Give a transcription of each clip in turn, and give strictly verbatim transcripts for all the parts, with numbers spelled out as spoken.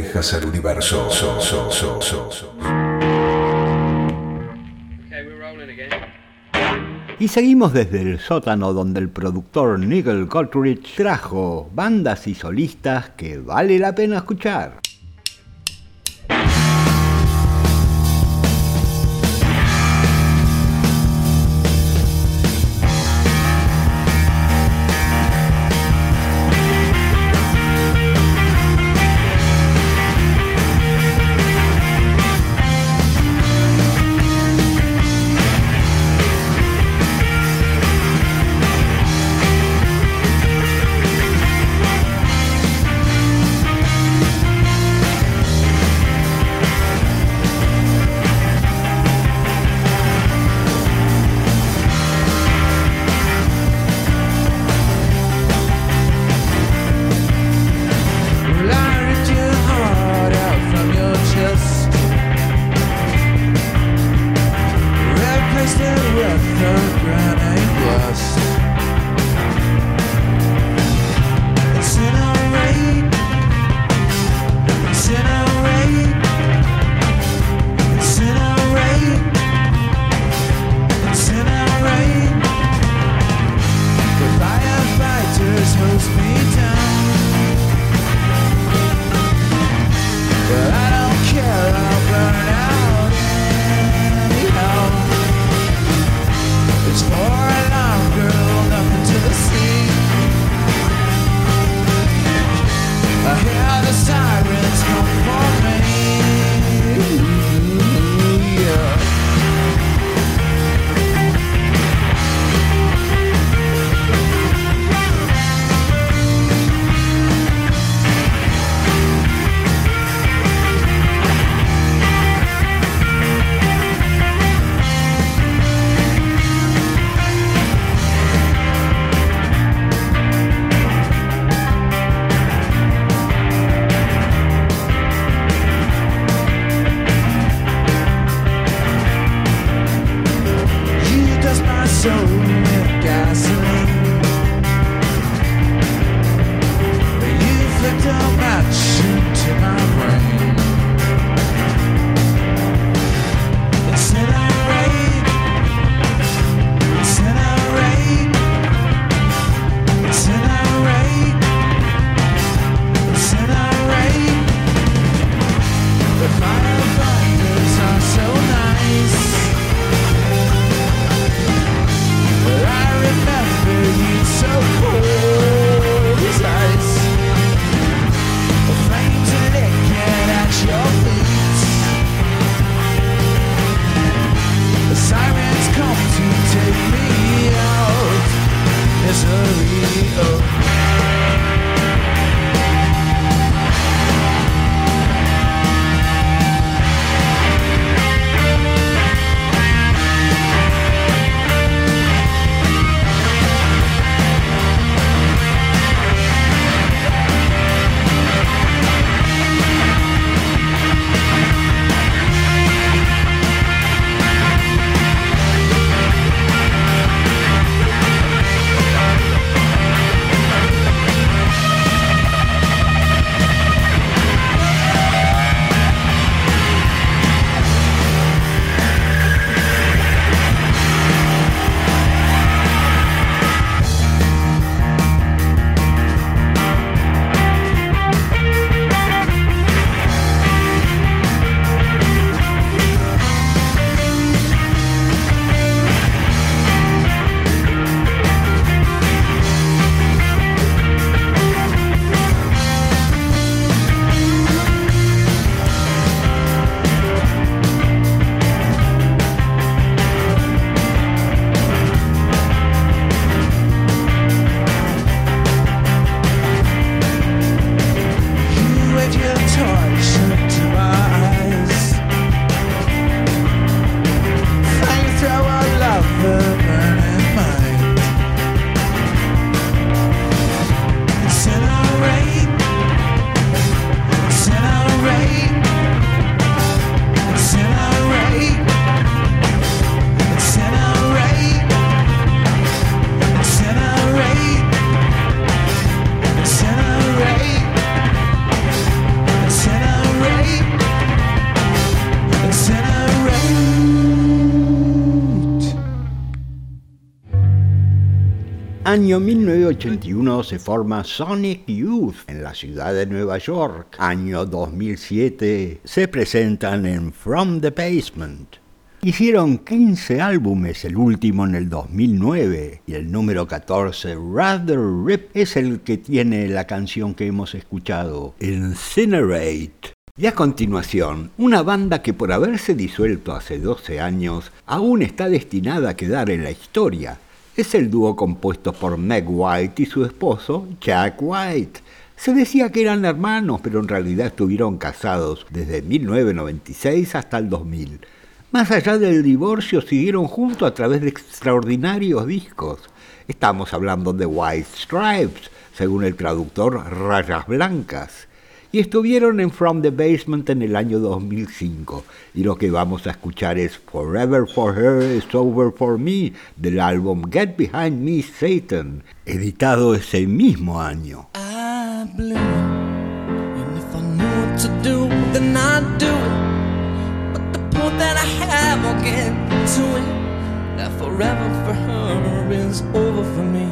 ovejas al universo. So, so, so, so, so. Y seguimos desde el sótano donde el productor Nigel Godrich trajo bandas y solistas que vale la pena escuchar. Año mil novecientos ochenta y uno se forma Sonic Youth en la ciudad de Nueva York. Año dos mil siete se presentan en From the Basement. Hicieron quince álbumes, el último en el dos mil nueve, y el número catorce, Rather Rip, es el que tiene la canción que hemos escuchado, Incinerate. Y a continuación, una banda que por haberse disuelto hace doce años, aún está destinada a quedar en la historia. Es el dúo compuesto por Meg White y su esposo, Jack White. Se decía que eran hermanos, pero en realidad estuvieron casados desde mil novecientos noventa y seis hasta el dos mil. Más allá del divorcio, siguieron juntos a través de extraordinarios discos. Estamos hablando de White Stripes, según el traductor, Rayas Blancas. Y estuvieron en From the Basement en el año dos mil cinco. Y lo que vamos a escuchar es Forever for Her is Over for Me, del álbum Get Behind Me, Satan, editado ese mismo año. I blew it, and if I knew what to do, then I'd do it. That I have, I'll get to it. That forever for her is over for me.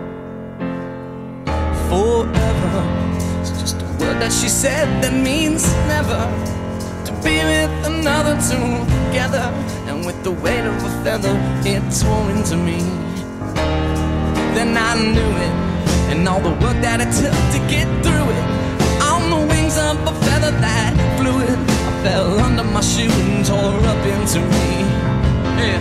Forever, it's just a word that she said that means never. To be with another together, and with the weight of a feather, it tore into me. Then I knew it, and all the work that it took to get through it. On the wings of a feather that flew it, fell under my shoe and tore up into me. Yeah.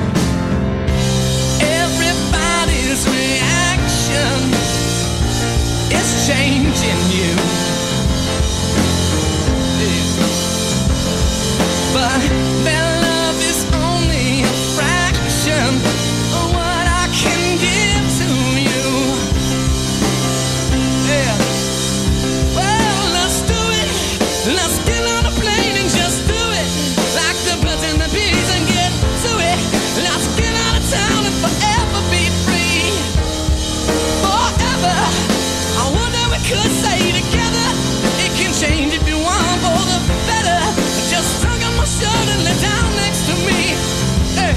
Everybody's reaction is changing you. Yeah. But their love is only a fraction of what I can give to you. Yeah. Well, let's do it. Let's get on a plane and just do it. Like the birds and the bees and get to it. Let's get out of town and forever be free. Forever. I wonder we could say together. It can change if you want for the better. Just tug on my shirt and lay down next to me. Hey.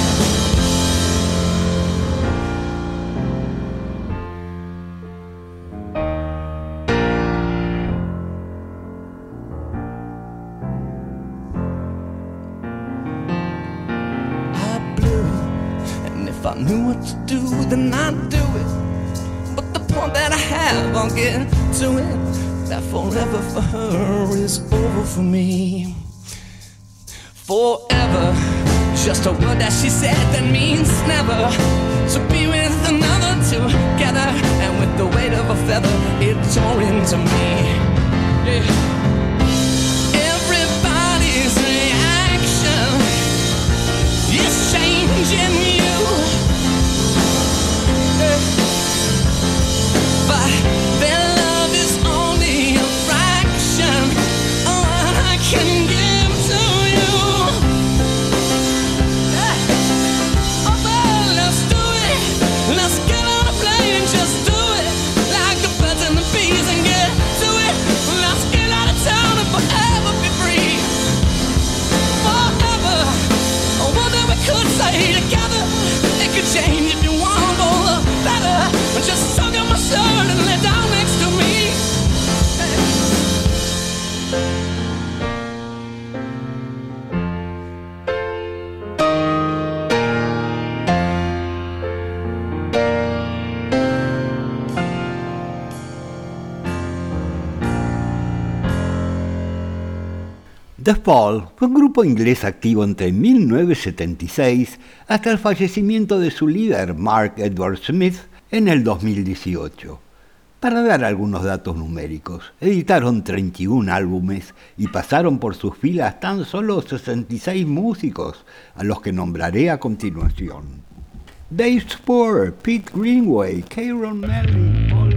If I knew what to do, then I'd do it. But the point that I have, I'll get to it. That forever for her is over for me. Forever, just a word that she said that means never. To be with another together, and with the weight of a feather, it tore into me. Yeah. Everybody's reaction is changing you. But their love is only a fraction of what I can give to you. Yeah. Oh, well, let's do it. Let's get on a plane and just do it. Like the birds and the bees and get to it. Let's get out of town and forever be free. Forever. Oh, what that we could say together. It could change if you want for the better. Just tug on my shirt and lay down next to me. The Fall fue un grupo inglés activo entre mil novecientos setenta y seis hasta el fallecimiento de su líder, Mark Edward Smith, en el dos mil dieciocho. Para dar algunos datos numéricos, editaron treinta y un álbumes y pasaron por sus filas tan solo sesenta y seis músicos, a los que nombraré a continuación. Dave Spore, Pete Greenway, Kieron Merrick, Paul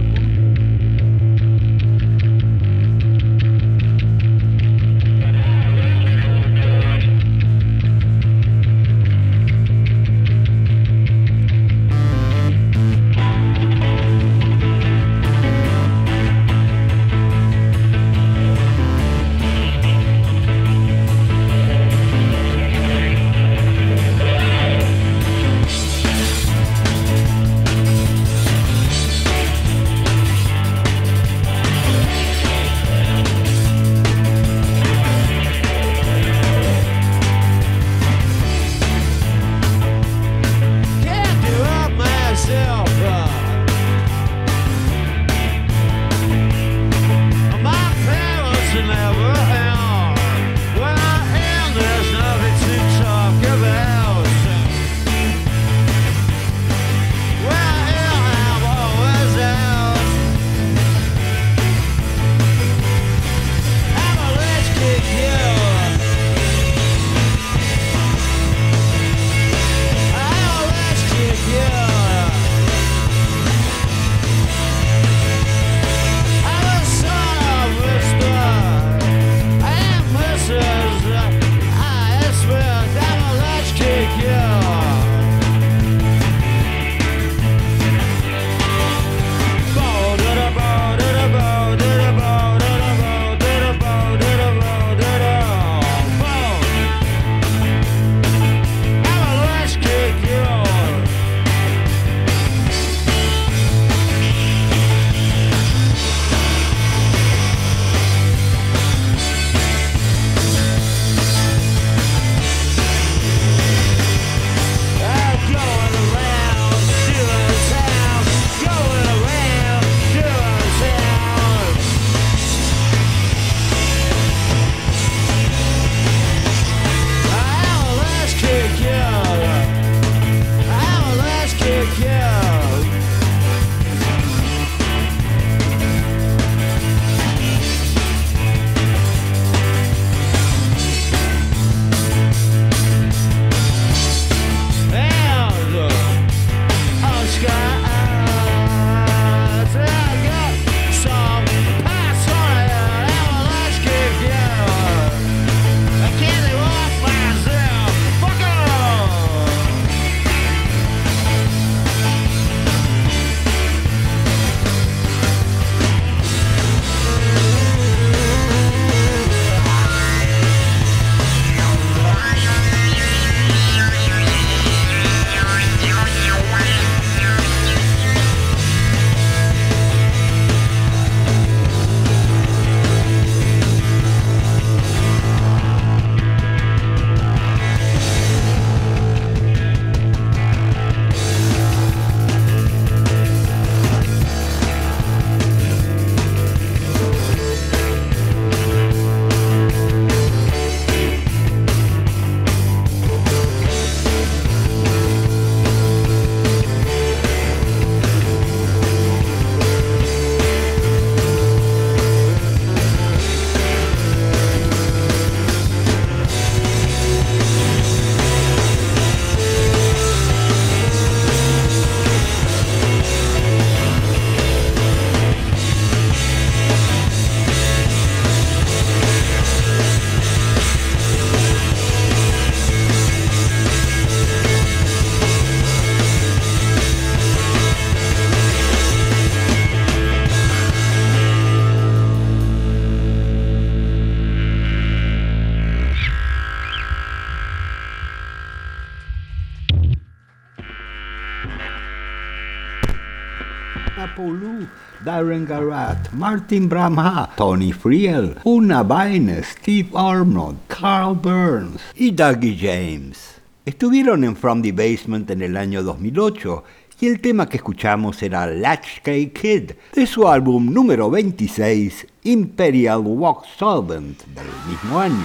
Paulu, Darren Garrett, Martin Bramha, Tony Friel, Una Baines, Steve Arnold, Carl Burns y Dougie James. Estuvieron en From the Basement en el año dos mil ocho y el tema que escuchamos era Latchkey Kid de su álbum número veintiséis, Imperial Wax Solvent, del mismo año.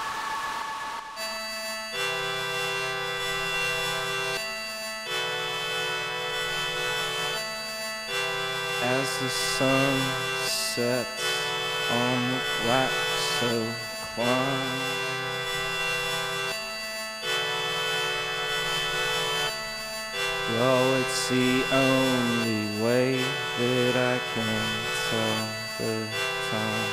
As the sun sets on the Waxo climb, well, it's the only way that I can tell the time.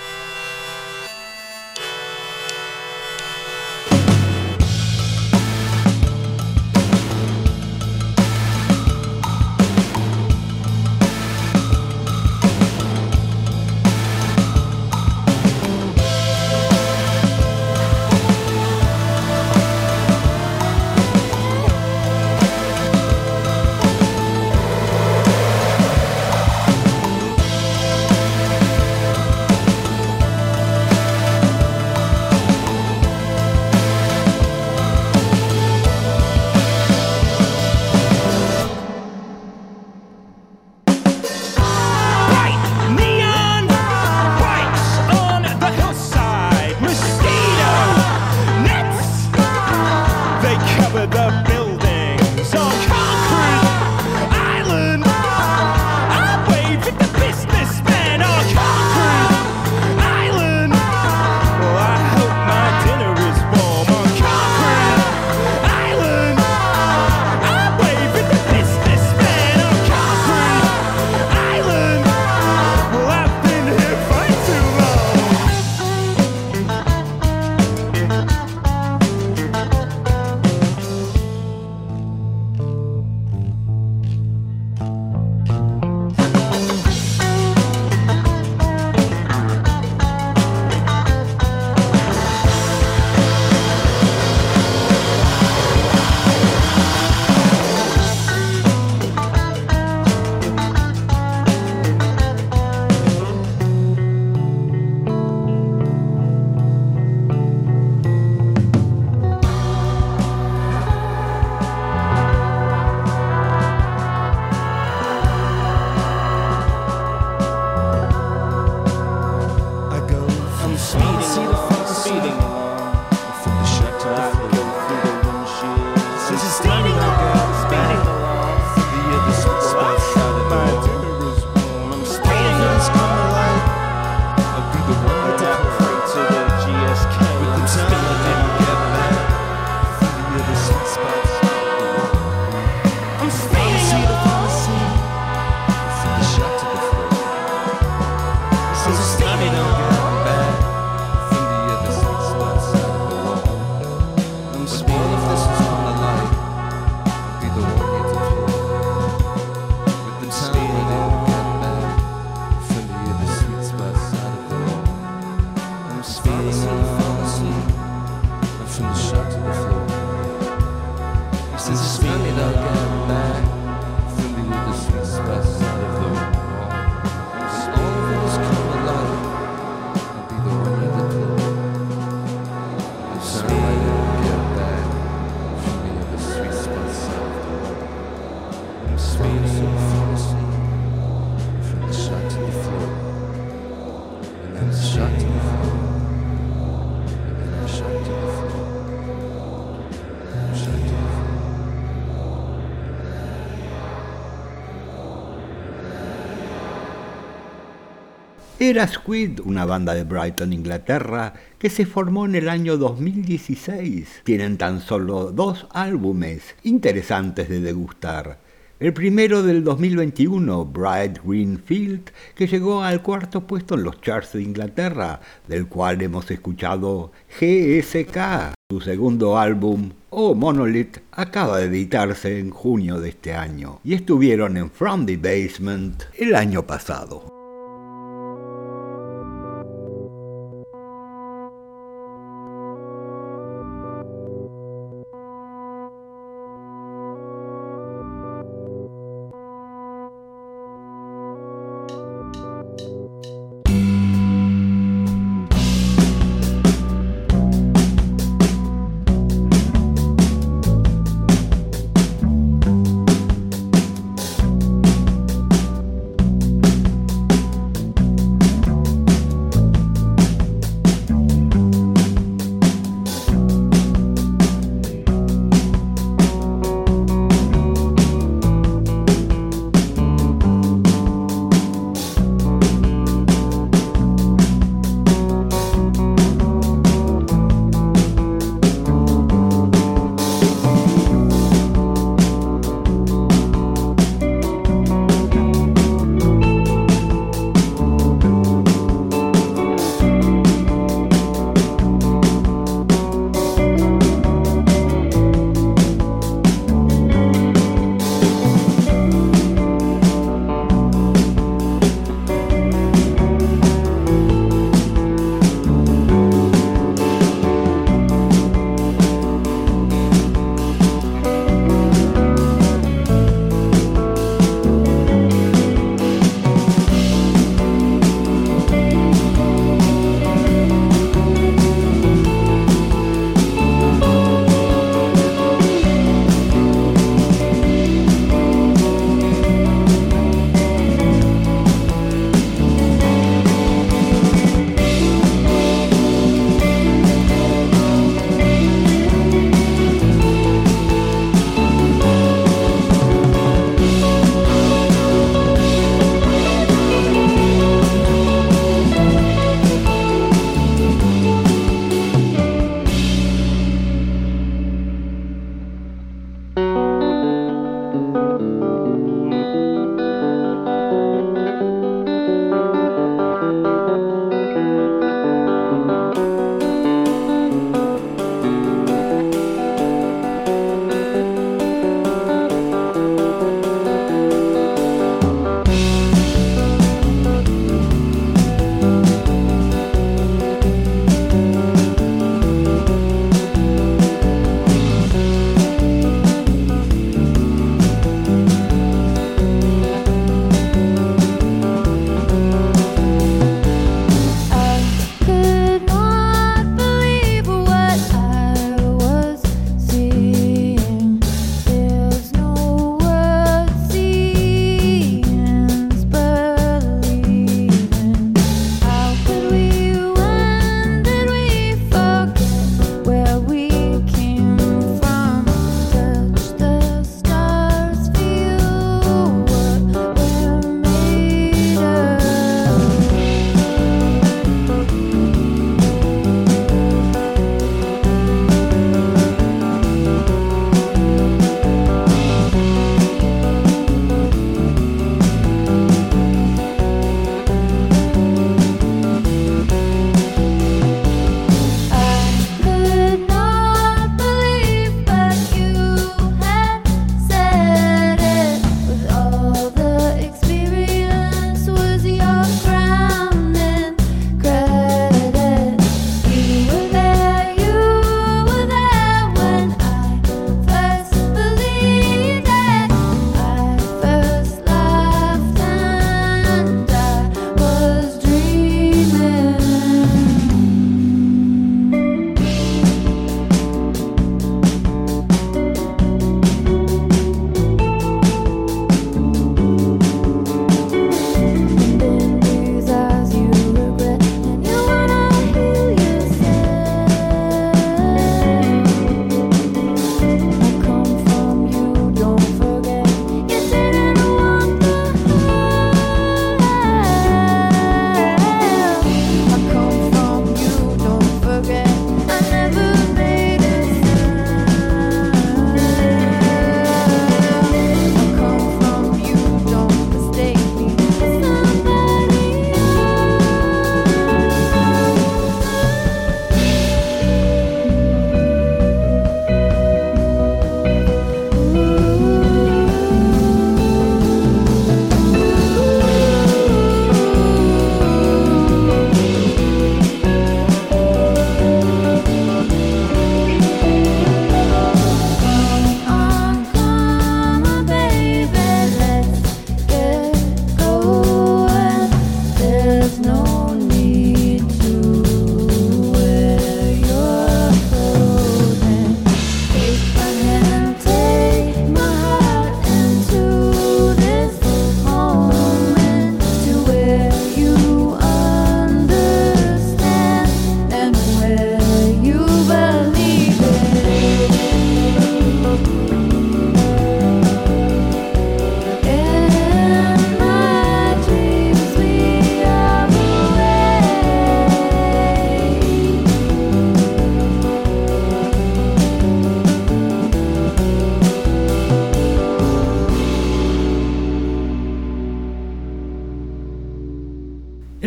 Era Squid, una banda de Brighton, Inglaterra, que se formó en el año dos mil dieciséis. Tienen tan solo dos álbumes interesantes de degustar. El primero del dos mil veintiuno, Bright Green Field, que llegó al cuarto puesto en los charts de Inglaterra, del cual hemos escuchado G S K. Su segundo álbum, Oh Monolith, acaba de editarse en junio de este año y estuvieron en From the Basement el año pasado.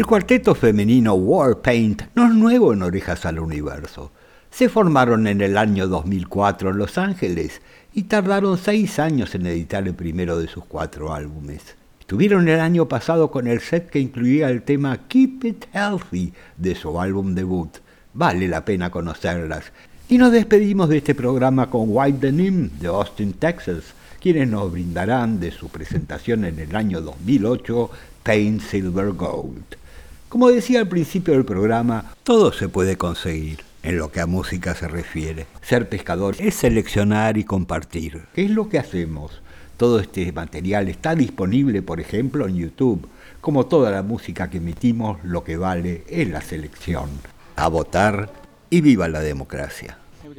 El cuarteto femenino Warpaint no es nuevo en Orejas al Universo. Se formaron en el año dos mil cuatro en Los Ángeles y tardaron seis años en editar el primero de sus cuatro álbumes. Estuvieron el año pasado con el set que incluía el tema Keep It Healthy de su álbum debut. Vale la pena conocerlas. Y nos despedimos de este programa con White Denim de Austin, Texas, quienes nos brindarán de su presentación en el año dos mil ocho, Paint Silver Gold. Como decía al principio del programa, todo se puede conseguir en lo que a música se refiere. Ser pescador es seleccionar y compartir. ¿Qué es lo que hacemos? Todo este material está disponible, por ejemplo, en YouTube. Como toda la música que emitimos, lo que vale es la selección. A votar y viva la democracia.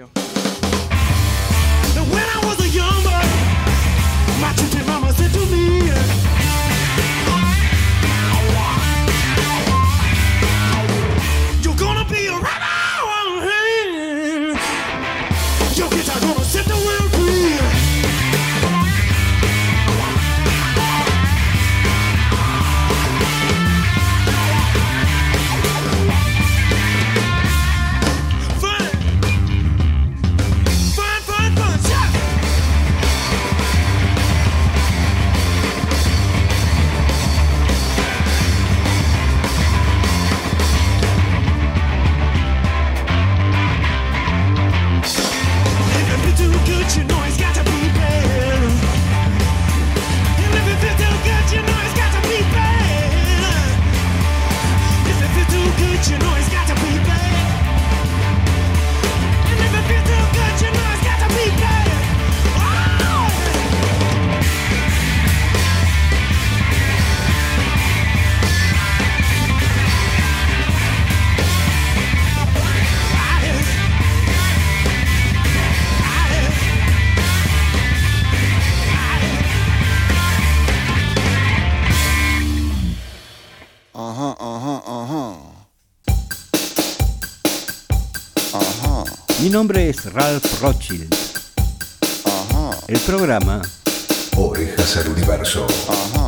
Mi nombre es Ralph Rothschild. Ajá. El programa Orejas al Universo. Ajá.